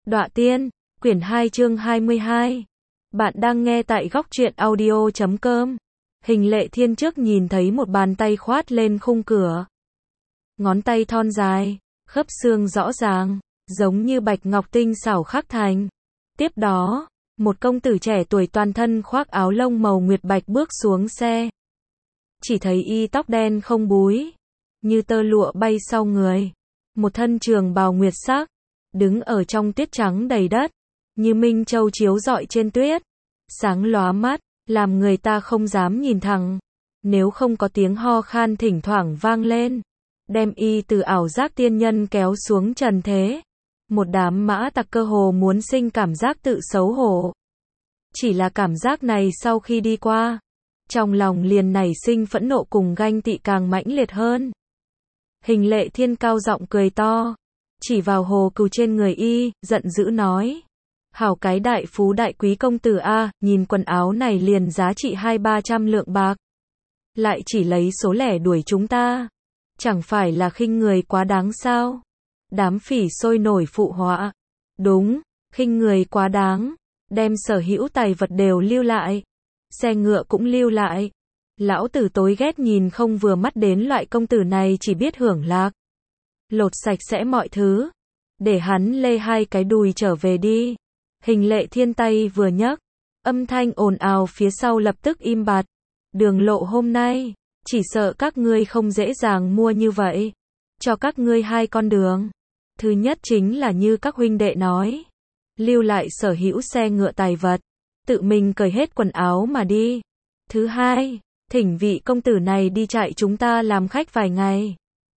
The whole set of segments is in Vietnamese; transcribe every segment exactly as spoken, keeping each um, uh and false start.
Đọa Tiên, quyển hai chương hai mươi hai. Bạn đang nghe tại góc truyện audio chấm com. Hình Lệ Thiên trước nhìn thấy một bàn tay khoát lên khung cửa. Ngón tay thon dài, khớp xương rõ ràng, giống như bạch ngọc tinh xảo khắc thành. Tiếp đó, một công tử trẻ tuổi toàn thân khoác áo lông màu nguyệt bạch bước xuống xe. Chỉ thấy y tóc đen không búi, như tơ lụa bay sau người. Một thân trường bào nguyệt sắc, đứng ở trong tuyết trắng đầy đất, như minh châu chiếu rọi trên tuyết, sáng lóa mắt, làm người ta không dám nhìn thẳng. Nếu không có tiếng ho khan thỉnh thoảng vang lên, đem y từ ảo giác tiên nhân kéo xuống trần thế. Một đám mã tặc cơ hồ muốn sinh cảm giác tự xấu hổ. Chỉ là cảm giác này sau khi đi qua, trong lòng liền nảy sinh phẫn nộ cùng ganh tị càng mãnh liệt hơn. Hình Lệ Thiên cao giọng cười to, chỉ vào Hồ Cừu trên người y, giận dữ nói: hảo cái đại phú đại quý công tử a, nhìn quần áo này liền giá trị hai ba trăm lượng bạc, lại chỉ lấy số lẻ đuổi chúng ta, chẳng phải là khinh người quá đáng sao? Đám phỉ sôi nổi phụ họa: đúng, khinh người quá đáng, đem sở hữu tài vật đều lưu lại, xe ngựa cũng lưu lại. Lão tử tối ghét nhìn không vừa mắt đến loại công tử này chỉ biết hưởng lạc. Lột sạch sẽ mọi thứ, để hắn lê hai cái đùi trở về đi. Hình Lệ Thiên tay vừa nhấc, âm thanh ồn ào phía sau lập tức im bặt. Đường lộ hôm nay, chỉ sợ các ngươi không dễ dàng mua như vậy. Cho các ngươi hai con đường. Thứ nhất chính là như các huynh đệ nói, lưu lại sở hữu xe ngựa tài vật, tự mình cởi hết quần áo mà đi. Thứ hai, thỉnh vị công tử này đi trại chúng ta làm khách vài ngày.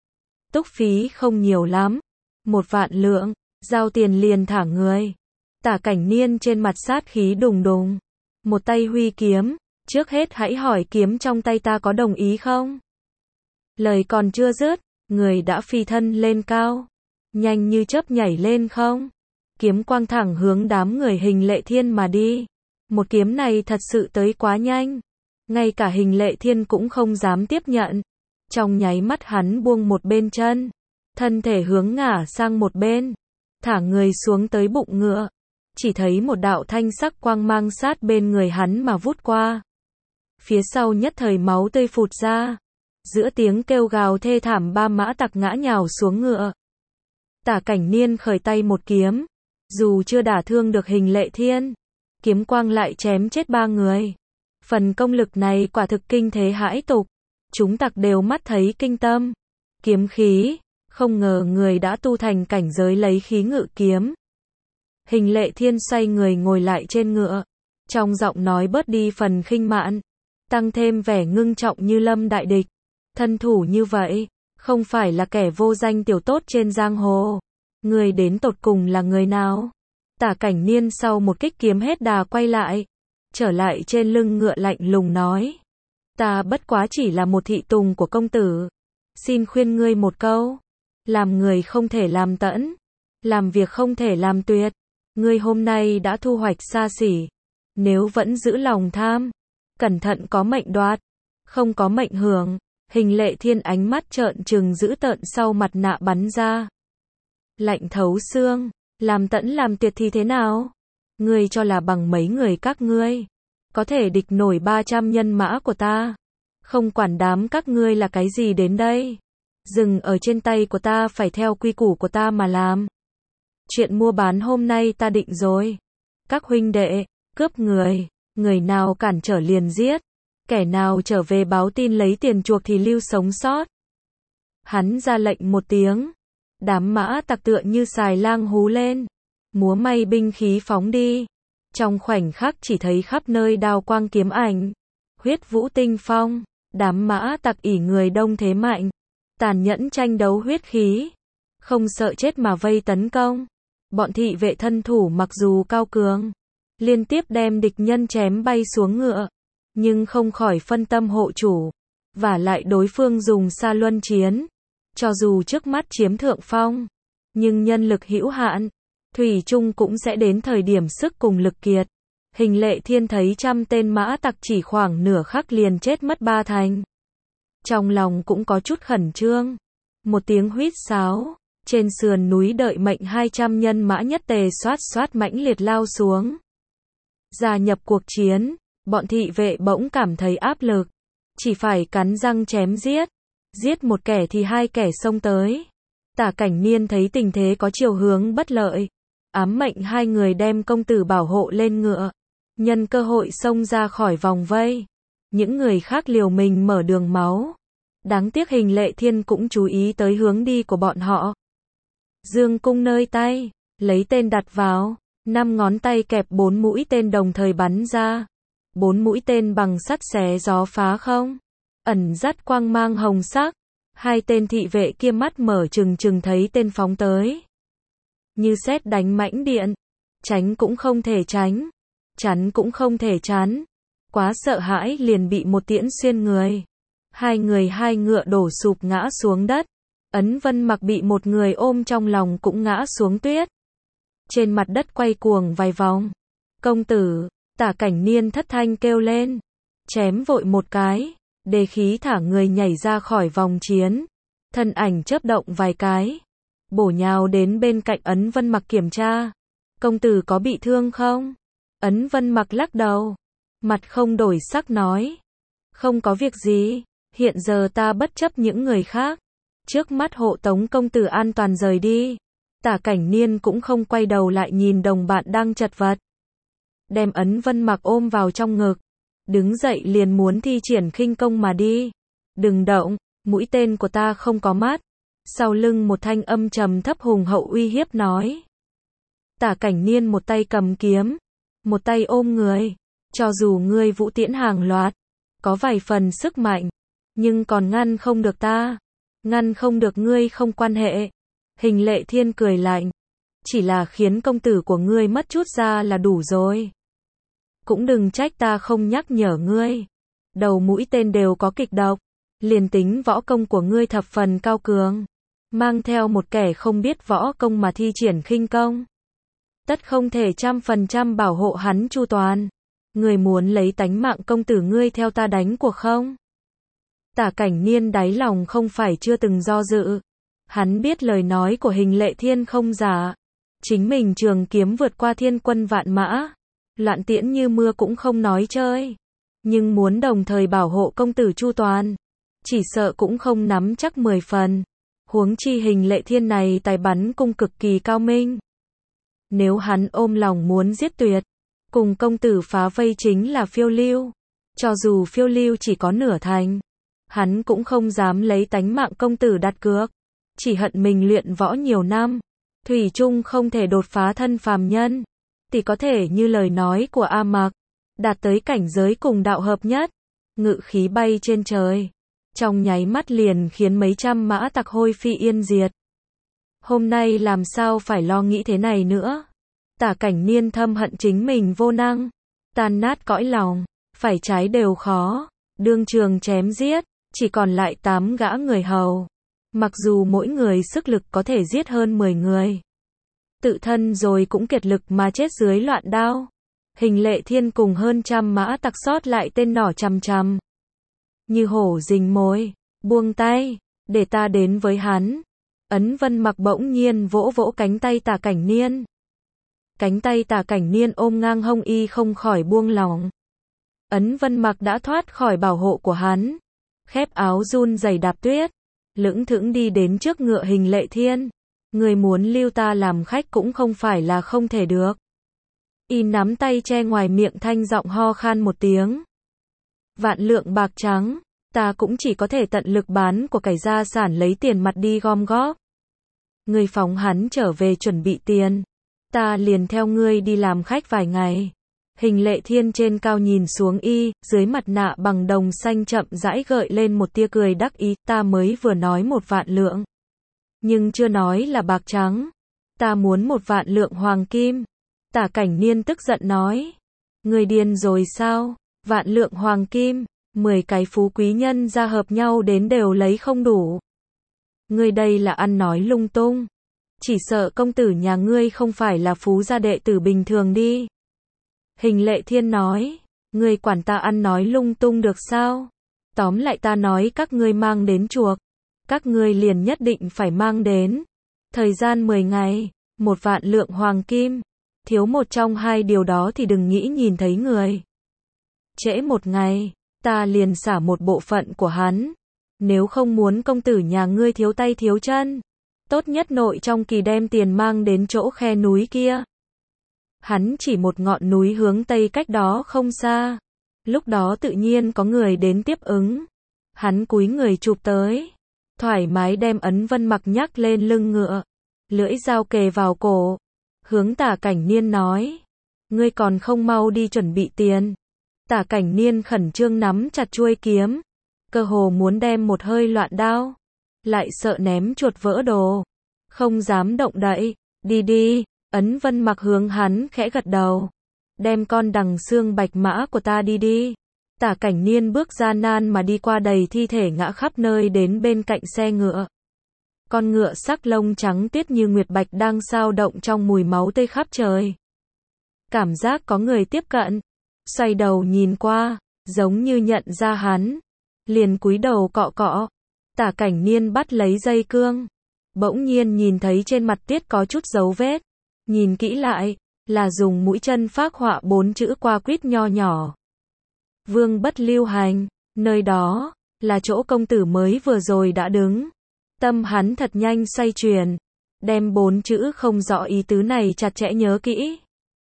Túc phí không nhiều lắm, một vạn lượng, giao tiền liền thả người. Tả Cảnh Niên trên mặt sát khí đùng đùng, một tay huy kiếm, trước hết hãy hỏi kiếm trong tay ta có đồng ý không? Lời còn chưa dứt, người đã phi thân lên cao, nhanh như chớp nhảy lên không. Kiếm quang thẳng hướng đám người Hình Lệ Thiên mà đi. Một kiếm này thật sự tới quá nhanh, ngay cả Hình Lệ Thiên cũng không dám tiếp nhận. Trong nháy mắt hắn buông một bên chân, thân thể hướng ngả sang một bên, thả người xuống tới bụng ngựa. Chỉ thấy một đạo thanh sắc quang mang sát bên người hắn mà vút qua. Phía sau nhất thời máu tươi phụt ra. Giữa tiếng kêu gào thê thảm ba mã tặc ngã nhào xuống ngựa. Tả Cảnh Niên khởi tay một kiếm, dù chưa đả thương được Hình Lệ Thiên, kiếm quang lại chém chết ba người. Phần công lực này quả thực kinh thế hãi tục, chúng tặc đều mắt thấy kinh tâm. Kiếm khí, không ngờ người đã tu thành cảnh giới lấy khí ngự kiếm. Hình Lệ Thiên xoay người ngồi lại trên ngựa, trong giọng nói bớt đi phần khinh mạn, tăng thêm vẻ ngưng trọng như lâm đại địch. Thân thủ như vậy, không phải là kẻ vô danh tiểu tốt trên giang hồ. Người đến tột cùng là người nào? Tả Cảnh Niên sau một kích kiếm hết đà quay lại, trở lại trên lưng ngựa lạnh lùng nói: ta bất quá chỉ là một thị tùng của công tử. Xin khuyên ngươi một câu, làm người không thể làm tẫn, làm việc không thể làm tuyệt. Ngươi hôm nay đã thu hoạch xa xỉ, nếu vẫn giữ lòng tham, cẩn thận có mệnh đoạt, không có mệnh hưởng. Hình Lệ Thiên ánh mắt trợn trừng dữ tợn sau mặt nạ bắn ra, lạnh thấu xương. Làm tẫn làm tuyệt thì thế nào? Ngươi cho là bằng mấy người các ngươi có thể địch nổi ba trăm nhân mã của ta? Không quản đám các ngươi là cái gì đến đây, dừng ở trên tay của ta phải theo quy củ của ta mà làm. Chuyện mua bán hôm nay ta định rồi. Các huynh đệ, cướp người, người nào cản trở liền giết, kẻ nào trở về báo tin lấy tiền chuộc thì lưu sống sót. Hắn ra lệnh một tiếng, đám mã tặc tựa như xài lang hú lên, múa may binh khí phóng đi. Trong khoảnh khắc chỉ thấy khắp nơi đao quang kiếm ảnh, huyết vũ tinh phong. Đám mã tặc ỷ người đông thế mạnh, tàn nhẫn tranh đấu huyết khí, không sợ chết mà vây tấn công. Bọn thị vệ thân thủ mặc dù cao cường, liên tiếp đem địch nhân chém bay xuống ngựa, nhưng không khỏi phân tâm hộ chủ. Vả lại đối phương dùng xa luân chiến, cho dù trước mắt chiếm thượng phong, nhưng nhân lực hữu hạn, thủy chung cũng sẽ đến thời điểm sức cùng lực kiệt. Hình Lệ Thiên thấy trăm tên mã tặc chỉ khoảng nửa khắc liền chết mất ba thành. Trong lòng cũng có chút khẩn trương. Một tiếng huýt sáo, Trên sườn núi đợi mệnh hai trăm nhân mã nhất tề xoát xoát mãnh liệt lao xuống. Gia nhập cuộc chiến, bọn thị vệ bỗng cảm thấy áp lực. Chỉ phải cắn răng chém giết. Giết một kẻ thì hai kẻ xông tới. Tả Cảnh Niên thấy tình thế có chiều hướng bất lợi. Ám mệnh hai người đem công tử bảo hộ lên ngựa. Nhân cơ hội xông ra khỏi vòng vây. Những người khác liều mình mở đường máu. Đáng tiếc Hình Lệ Thiên cũng chú ý tới hướng đi của bọn họ. Dương cung nơi tay, lấy tên đặt vào, năm ngón tay kẹp bốn mũi tên đồng thời bắn ra. Bốn mũi tên bằng sắt xé gió phá không, ẩn dắt quang mang hồng sắc. Hai tên thị vệ kia mắt mở trừng trừng thấy tên phóng tới. Như sét đánh mãnh điện, tránh cũng không thể tránh, chắn cũng không thể chắn. Quá sợ hãi liền bị một tiễn xuyên người. Hai người hai ngựa đổ sụp ngã xuống đất. Ấn Vân Mặc bị một người ôm trong lòng cũng ngã xuống tuyết. Trên mặt đất quay cuồng vài vòng. Công tử, Tả Cảnh Niên thất thanh kêu lên. Chém vội một cái, đề khí thả người nhảy ra khỏi vòng chiến. Thân ảnh chớp động vài cái. Bổ nhào đến bên cạnh Ấn Vân Mặc kiểm tra. Công tử có bị thương không? Ấn Vân Mặc lắc đầu. Mặt không đổi sắc nói. Không có việc gì, hiện giờ ta bất chấp những người khác. Trước mắt hộ tống công tử an toàn rời đi. Tả Cảnh Niên cũng không quay đầu lại nhìn đồng bạn đang chật vật. Đem Ấn Vân Mặc ôm vào trong ngực. Đứng dậy liền muốn thi triển khinh công mà đi. Đừng động, mũi tên của ta không có mắt. Sau lưng một thanh âm trầm thấp hùng hậu uy hiếp nói. Tả Cảnh Niên một tay cầm kiếm, một tay ôm người. Cho dù ngươi vũ tiễn hàng loạt, có vài phần sức mạnh, nhưng còn ngăn không được ta. Ngăn không được ngươi không quan hệ. Hình Lệ Thiên cười lạnh. Chỉ là khiến công tử của ngươi mất chút da là đủ rồi. Cũng đừng trách ta không nhắc nhở ngươi. Đầu mũi tên đều có kịch độc. Liền tính võ công của ngươi thập phần cao cường. Mang theo một kẻ không biết võ công mà thi triển khinh công. Tất không thể trăm phần trăm bảo hộ hắn chu toàn. Ngươi muốn lấy tánh mạng công tử ngươi theo ta đánh cuộc không? Tả Cảnh Niên đáy lòng không phải chưa từng do dự. Hắn biết lời nói của Hình Lệ Thiên không giả. Chính mình trường kiếm vượt qua thiên quân vạn mã. Loạn tiễn như mưa cũng không nói chơi. Nhưng muốn đồng thời bảo hộ công tử chu toàn. Chỉ sợ cũng không nắm chắc mười phần. Huống chi Hình Lệ Thiên này tài bắn cung cực kỳ cao minh. Nếu hắn ôm lòng muốn giết tuyệt. Cùng công tử phá vây chính là phiêu lưu. Cho dù phiêu lưu chỉ có nửa thành. Hắn cũng không dám lấy tánh mạng công tử đặt cược. Chỉ hận mình luyện võ nhiều năm. Thủy chung không thể đột phá thân phàm nhân. Thì có thể như lời nói của A Mặc. Đạt tới cảnh giới cùng đạo hợp nhất. Ngự khí bay trên trời. Trong nháy mắt liền khiến mấy trăm mã tặc hôi phi yên diệt. Hôm nay làm sao phải lo nghĩ thế này nữa. Tả Cảnh Niên thâm hận chính mình vô năng. Tan nát cõi lòng. Phải trái đều khó. Đương trường chém giết. Chỉ còn lại tám gã người hầu. Mặc dù mỗi người sức lực có thể giết hơn mười người. Tự thân rồi cũng kiệt lực mà chết dưới loạn đao. Hình Lệ Thiên cùng hơn trăm mã tặc sót lại tên nỏ chằm chằm. Như hổ rình mồi. Buông tay. Để ta đến với hắn. Ấn Vân Mặc bỗng nhiên vỗ vỗ cánh tay Tả Cảnh Niên. Cánh tay Tả Cảnh Niên ôm ngang hông y không khỏi buông lỏng. Ấn Vân Mặc đã thoát khỏi bảo hộ của hắn. Khép áo run rẩy đạp tuyết. Lững thững đi đến trước ngựa Hình Lệ Thiên. Người muốn lưu ta làm khách cũng không phải là không thể được. Y nắm tay che ngoài miệng thanh giọng ho khan một tiếng. Vạn lượng bạc trắng. Ta cũng chỉ có thể tận lực bán của cải gia sản lấy tiền mặt đi gom góp. Ngươi phóng hắn trở về chuẩn bị tiền. Ta liền theo ngươi đi làm khách vài ngày. Hình Lệ Thiên trên cao nhìn xuống y, dưới mặt nạ bằng đồng xanh chậm rãi gợi lên một tia cười đắc ý. Ta mới vừa nói một vạn lượng. Nhưng chưa nói là bạc trắng. Ta muốn một vạn lượng hoàng kim. Tả Cảnh Niên tức giận nói. Người điên rồi sao? Vạn lượng hoàng kim. Mười cái phú quý nhân ra hợp nhau đến đều lấy không đủ. Ngươi đây là ăn nói lung tung. Chỉ sợ công tử nhà ngươi không phải là phú gia đệ tử bình thường đi. Hình Lệ Thiên nói. Ngươi quản ta ăn nói lung tung được sao? Tóm lại ta nói các ngươi mang đến chuộc. Các ngươi liền nhất định phải mang đến. Thời gian mười ngày, một vạn lượng hoàng kim. Thiếu một trong hai điều đó thì đừng nghĩ nhìn thấy người. Trễ một ngày, ta liền xả một bộ phận của hắn. Nếu không muốn công tử nhà ngươi thiếu tay thiếu chân, tốt nhất nội trong kỳ đem tiền mang đến chỗ khe núi kia. Hắn chỉ một ngọn núi hướng tây cách đó không xa. Lúc đó tự nhiên có người đến tiếp ứng. Hắn cúi người chụp tới, thoải mái đem Ấn Vân Mặc nhắc lên lưng ngựa, lưỡi dao kề vào cổ, hướng Tả Cảnh Niên nói, ngươi còn không mau đi chuẩn bị tiền. Tả Cảnh Niên khẩn trương nắm chặt chuôi kiếm, cơ hồ muốn đem một hơi loạn đao, lại sợ ném chuột vỡ đồ, không dám động đậy. Đi đi. Ấn Vân Mặc hướng hắn khẽ gật đầu, đem con đằng xương bạch mã của ta đi đi. Tả Cảnh Niên bước gian nan mà đi qua đầy thi thể ngã khắp nơi đến bên cạnh xe ngựa. Con ngựa sắc lông trắng tuyết như nguyệt bạch đang sao động trong mùi máu tươi khắp trời. Cảm giác có người tiếp cận, xoay đầu nhìn qua, giống như nhận ra hắn, liền cúi đầu cọ cọ. Tả Cảnh Niên bắt lấy dây cương, bỗng nhiên nhìn thấy trên mặt tiết có chút dấu vết, nhìn kỹ lại, là dùng mũi chân phác họa bốn chữ qua quýt nho nhỏ. Vương bất lưu hành, nơi đó, là chỗ công tử mới vừa rồi đã đứng. Tâm hắn thật nhanh xoay chuyển, đem bốn chữ không rõ ý tứ này chặt chẽ nhớ kỹ.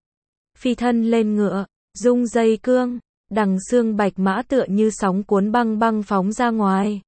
Phi thân lên ngựa, rung dây cương, đằng xương bạch mã tựa như sóng cuốn băng băng phóng ra ngoài.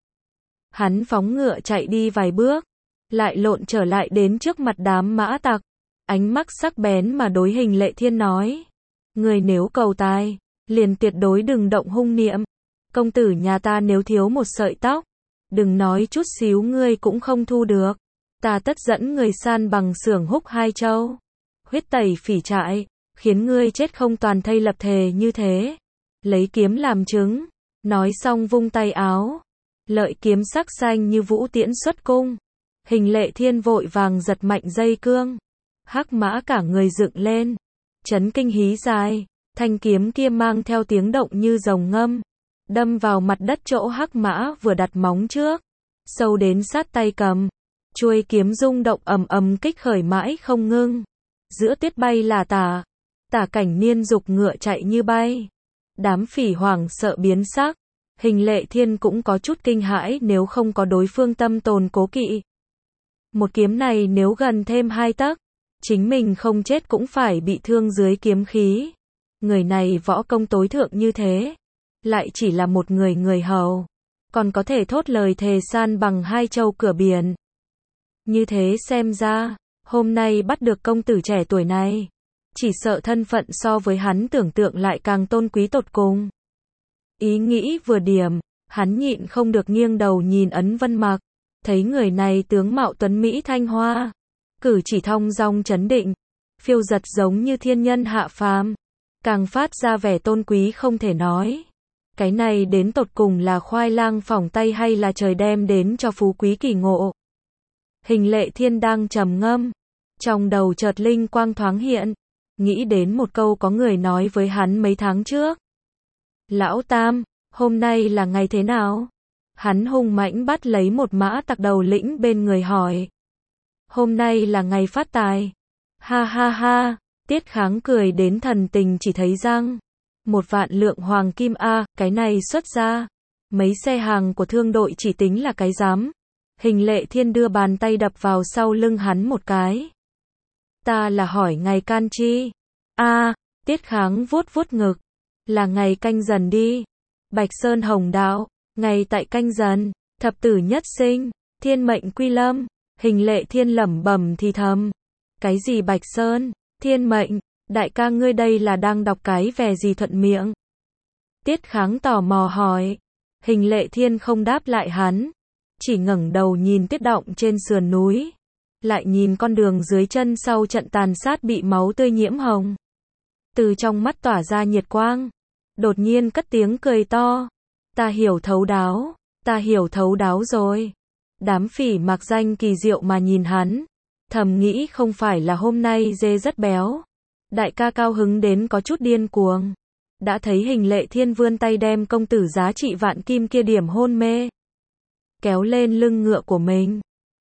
Hắn phóng ngựa chạy đi vài bước, lại lộn trở lại đến trước mặt đám mã tặc. Ánh mắt sắc bén mà đối Hình Lệ Thiên nói, người nếu cầu tài, liền tuyệt đối đừng động hung niệm. Công tử nhà ta nếu thiếu một sợi tóc, đừng nói chút xíu ngươi cũng không thu được. Ta tất dẫn người san bằng xưởng Húc Hai Châu, huyết tẩy phỉ trại, khiến ngươi chết không toàn thây lập thề như thế. Lấy kiếm làm chứng. Nói xong vung tay áo, lợi kiếm sắc xanh như vũ tiễn xuất cung. Hình Lệ Thiên vội vàng giật mạnh dây cương, hắc mã cả người dựng lên, chấn kinh hí dài, thanh kiếm kia mang theo tiếng động như rồng ngâm, đâm vào mặt đất chỗ hắc mã vừa đặt móng trước, sâu đến sát tay cầm. Chuôi kiếm rung động ầm ầm kích khởi mãi không ngưng, giữa tuyết bay là tả. Tả Cảnh Niên dục ngựa chạy như bay, đám phỉ hoảng sợ biến sắc. Hình Lệ Thiên cũng có chút kinh hãi nếu không có đối phương tâm tồn cố kỵ. Một kiếm này nếu gần thêm hai tấc, chính mình không chết cũng phải bị thương dưới kiếm khí. Người này võ công tối thượng như thế, lại chỉ là một người người hầu, còn có thể thốt lời thề san bằng hai châu cửa biển. Như thế xem ra, hôm nay bắt được công tử trẻ tuổi này, chỉ sợ thân phận so với hắn tưởng tượng lại càng tôn quý tột cùng. Ý nghĩ vừa điểm, hắn nhịn không được nghiêng đầu nhìn Ấn Vân Mặc, thấy người này tướng mạo tuấn mỹ thanh hoa, cử chỉ thong dong chấn định, phiêu giật giống như thiên nhân hạ phàm, càng phát ra vẻ tôn quý không thể nói. Cái này đến tột cùng là khoai lang phỏng tay hay là trời đem đến cho phú quý kỳ ngộ. Hình Lệ Thiên đang trầm ngâm, trong đầu chợt linh quang thoáng hiện, nghĩ đến một câu có người nói với hắn mấy tháng trước. Lão Tam, hôm nay là ngày thế nào? Hắn hung mãnh bắt lấy một mã tặc đầu lĩnh bên người hỏi. Hôm nay là ngày phát tài. Ha ha ha, Tiết Kháng cười đến thần tình chỉ thấy răng. Một vạn lượng hoàng kim a, cái này xuất ra. Mấy xe hàng của thương đội chỉ tính là cái giám. Hình Lệ Thiên đưa bàn tay đập vào sau lưng hắn một cái. Ta là hỏi ngày can chi. A, Tiết Kháng vuốt vuốt ngực. Là ngày canh dần đi. Bạch Sơn Hồng Đạo, ngày tại canh dần, thập tử nhất sinh, thiên mệnh quy lâm. Hình Lệ Thiên lẩm bẩm thì thầm. Cái gì Bạch Sơn, thiên mệnh, đại ca ngươi đây là đang đọc cái về gì thuận miệng? Tiết Kháng tò mò hỏi. Hình Lệ Thiên không đáp lại hắn, chỉ ngẩng đầu nhìn tuyết động trên sườn núi, lại nhìn con đường dưới chân sau trận tàn sát bị máu tươi nhiễm hồng. Từ trong mắt tỏa ra nhiệt quang, đột nhiên cất tiếng cười to. Ta hiểu thấu đáo, ta hiểu thấu đáo rồi. Đám phỉ mặc danh kỳ diệu mà nhìn hắn, thầm nghĩ không phải là hôm nay dê rất béo. Đại ca cao hứng đến có chút điên cuồng. Đã thấy Hình Lệ Thiên vươn tay đem công tử giá trị vạn kim kia điểm hôn mê, kéo lên lưng ngựa của mình,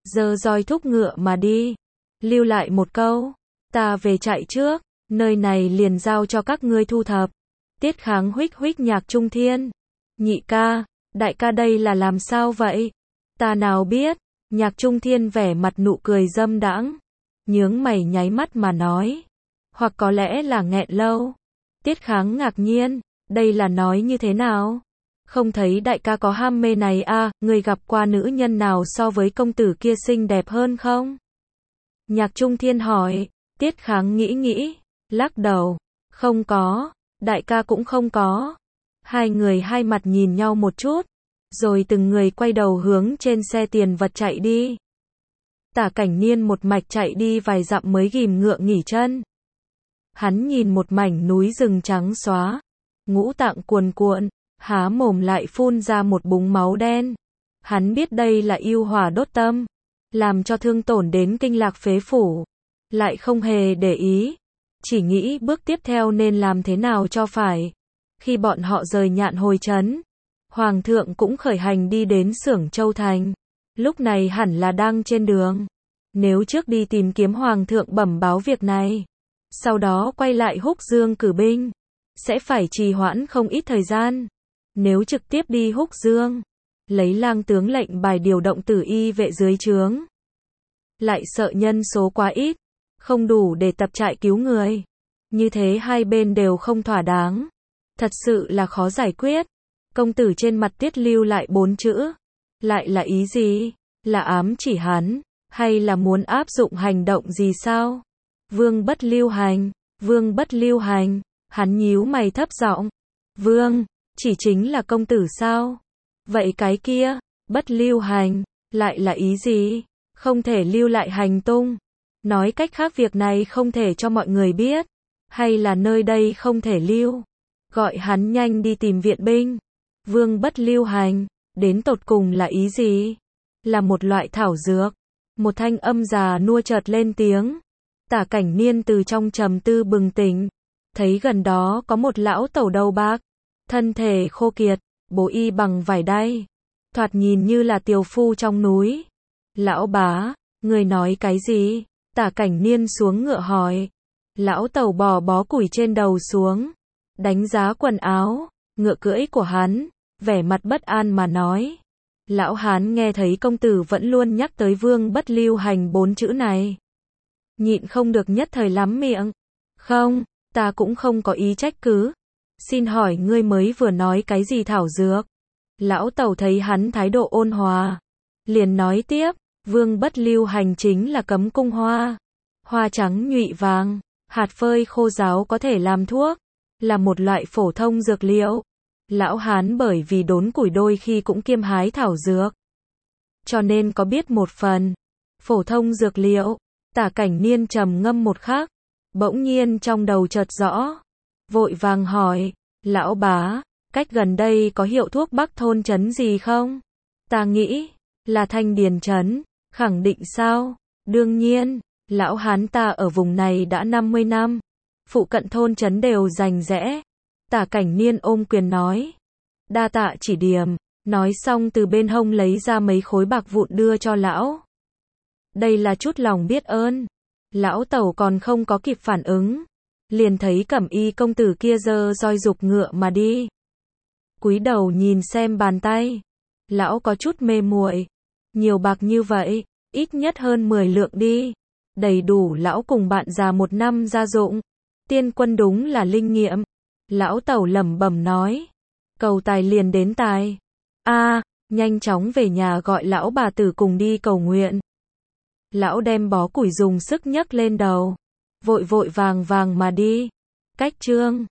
giơ roi thúc ngựa mà đi. Lưu lại một câu, ta về chạy trước, nơi này liền giao cho các ngươi thu thập. Tiết Kháng huých huých Nhạc Trung Thiên. Nhị ca, đại ca đây là làm sao vậy? Ta nào biết. Nhạc Trung Thiên vẻ mặt nụ cười dâm đãng, nhướng mày nháy mắt mà nói. Hoặc có lẽ là nghẹn lâu. Tiết Kháng ngạc nhiên, đây là nói như thế nào? Không thấy đại ca có ham mê này à, người gặp qua nữ nhân nào so với công tử kia xinh đẹp hơn không? Nhạc Trung Thiên hỏi. Tiết Kháng nghĩ nghĩ, lắc đầu. Không có, đại ca cũng không có. Hai người hai mặt nhìn nhau một chút, rồi từng người quay đầu hướng trên xe tiền vật chạy đi. Tả Cảnh Niên một mạch chạy đi vài dặm mới ghìm ngựa nghỉ chân. Hắn nhìn một mảnh núi rừng trắng xóa, ngũ tạng cuồn cuộn, há mồm lại phun ra một búng máu đen. Hắn biết đây là yêu hỏa đốt tâm, làm cho thương tổn đến kinh lạc phế phủ, lại không hề để ý, chỉ nghĩ bước tiếp theo nên làm thế nào cho phải. Khi bọn họ rời Nhạn Hồi trấn, Hoàng thượng cũng khởi hành đi đến Xưởng Châu Thành. Lúc này hẳn là đang trên đường. Nếu trước đi tìm kiếm Hoàng thượng bẩm báo việc này, sau đó quay lại Húc Dương cử binh, sẽ phải trì hoãn không ít thời gian. Nếu trực tiếp đi Húc Dương, lấy lang tướng lệnh bài điều động tử y vệ dưới trướng, lại sợ nhân số quá ít, không đủ để tập trại cứu người. Như thế hai bên đều không thỏa đáng. Thật sự là khó giải quyết. Công tử trên mặt Tiết lưu lại bốn chữ. Lại là ý gì? Là ám chỉ hắn, hay là muốn áp dụng hành động gì sao? Vương bất lưu hành, vương bất lưu hành. Hắn nhíu mày thấp giọng. Vương, chỉ chính là công tử sao? Vậy cái kia, bất lưu hành, lại là ý gì? Không thể lưu lại hành tung. Nói cách khác việc này không thể cho mọi người biết. Hay là nơi đây không thể lưu? Gọi hắn nhanh đi tìm viện binh. Vương bất lưu hành, đến tột cùng là ý gì? Là một loại thảo dược. Một thanh âm già nua chợt lên tiếng. Tả Cảnh Niên từ trong trầm tư bừng tỉnh, thấy gần đó có một lão tẩu đầu bạc, thân thể khô kiệt, bố y bằng vải đay, thoạt nhìn như là tiều phu trong núi. Lão bá, người nói cái gì? Tả Cảnh Niên xuống ngựa hỏi. Lão tẩu bò bó củi trên đầu xuống, đánh giá quần áo, ngựa cưỡi của hắn, vẻ mặt bất an mà nói. Lão hán nghe thấy công tử vẫn luôn nhắc tới vương bất lưu hành bốn chữ này, nhịn không được nhất thời lắm miệng. Không, ta cũng không có ý trách cứ. Xin hỏi ngươi mới vừa nói cái gì thảo dược? Lão tẩu thấy hắn thái độ ôn hòa, liền nói tiếp, vương bất lưu hành chính là cấm cung hoa. Hoa trắng nhụy vàng, hạt phơi khô ráo có thể làm thuốc, là một loại phổ thông dược liệu. Lão hán bởi vì đốn củi đôi khi cũng kiêm hái thảo dược, cho nên có biết một phần. Phổ thông dược liệu. Tả Cảnh Niên trầm ngâm một khắc, bỗng nhiên trong đầu chợt rõ, vội vàng hỏi, lão bá, cách gần đây có hiệu thuốc Bắc thôn trấn gì không? Ta nghĩ, là Thanh Điền trấn. Khẳng định sao? Đương nhiên, lão hán ta ở vùng này đã năm mươi năm, phụ cận thôn trấn đều rành rẽ. Tả Cảnh Niên ôm quyền nói, đa tạ chỉ điểm. Nói xong từ bên hông lấy ra mấy khối bạc vụn đưa cho lão. Đây là chút lòng biết ơn. Lão tẩu còn không có kịp phản ứng, liền thấy Cẩm Y công tử kia giơ roi giục ngựa mà đi. Cúi đầu nhìn xem bàn tay, lão có chút mê muội. Nhiều bạc như vậy, ít nhất hơn mười lượng đi, đầy đủ lão cùng bạn già một năm gia dụng. Tiên quân đúng là linh nghiệm. Lão tẩu lẩm bẩm nói, cầu tài liền đến tài. A, nhanh chóng về nhà gọi lão bà tử cùng đi cầu nguyện. Lão đem bó củi dùng sức nhấc lên đầu, vội vội vàng vàng mà đi. Cách chương